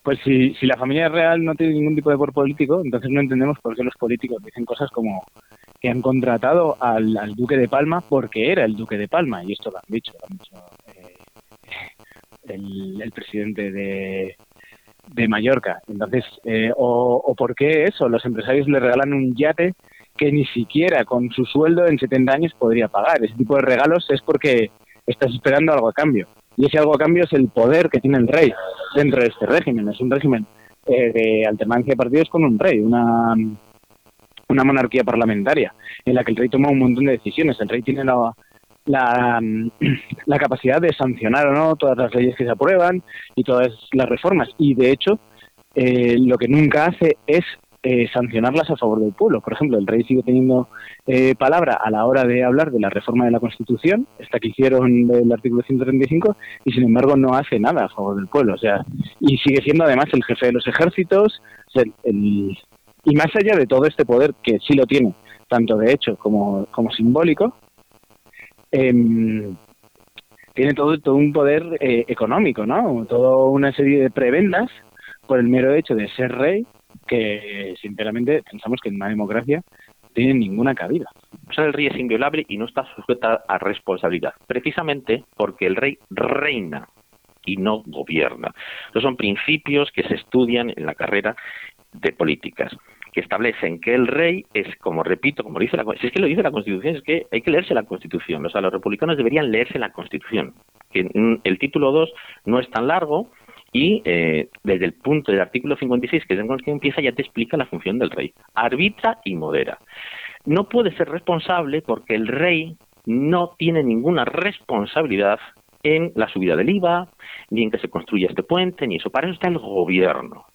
Pues si la familia real no tiene ningún tipo de poder político, entonces no entendemos por qué los políticos dicen cosas como que han contratado al duque de Palma porque era el duque de Palma, y esto lo han dicho el presidente de Mallorca. Entonces, o por qué eso, los empresarios le regalan un yate que ni siquiera con su sueldo en 70 años podría pagar. Ese tipo de regalos es porque estás esperando algo a cambio. Y ese algo a cambio es el poder que tiene el rey dentro de este régimen. Es un régimen de alternancia de partidos con un rey, una monarquía parlamentaria, en la que el rey toma un montón de decisiones. El rey tiene la, la capacidad de sancionar o no todas las leyes que se aprueban y todas las reformas. Y de hecho, lo que nunca hace es sancionarlas a favor del pueblo. Por ejemplo, el rey sigue teniendo palabra a la hora de hablar de la reforma de la Constitución, esta que hicieron del artículo 135, y sin embargo no hace nada a favor del pueblo. O sea, y sigue siendo además el jefe de los ejércitos, o sea, y más allá de todo este poder, que sí lo tiene, tanto de hecho como simbólico, tiene todo un poder económico, ¿no? Toda una serie de prebendas por el mero hecho de ser rey, que sinceramente pensamos que en una democracia no tiene ninguna cabida. O sea, el rey es inviolable y no está sujeta a responsabilidad, precisamente porque el rey reina y no gobierna. Esos son principios que se estudian en la carrera de políticas, que establecen que el rey es, como repito, como dice si es que lo dice la Constitución, es que hay que leerse la Constitución. O sea, los republicanos deberían leerse la Constitución. Que el título 2 no es tan largo y desde el punto del artículo 56, que es en el que empieza, ya te explica la función del rey. Arbitra y modera. No puede ser responsable porque el rey no tiene ninguna responsabilidad en la subida del IVA, ni en que se construya este puente, ni eso. Para eso está el gobierno.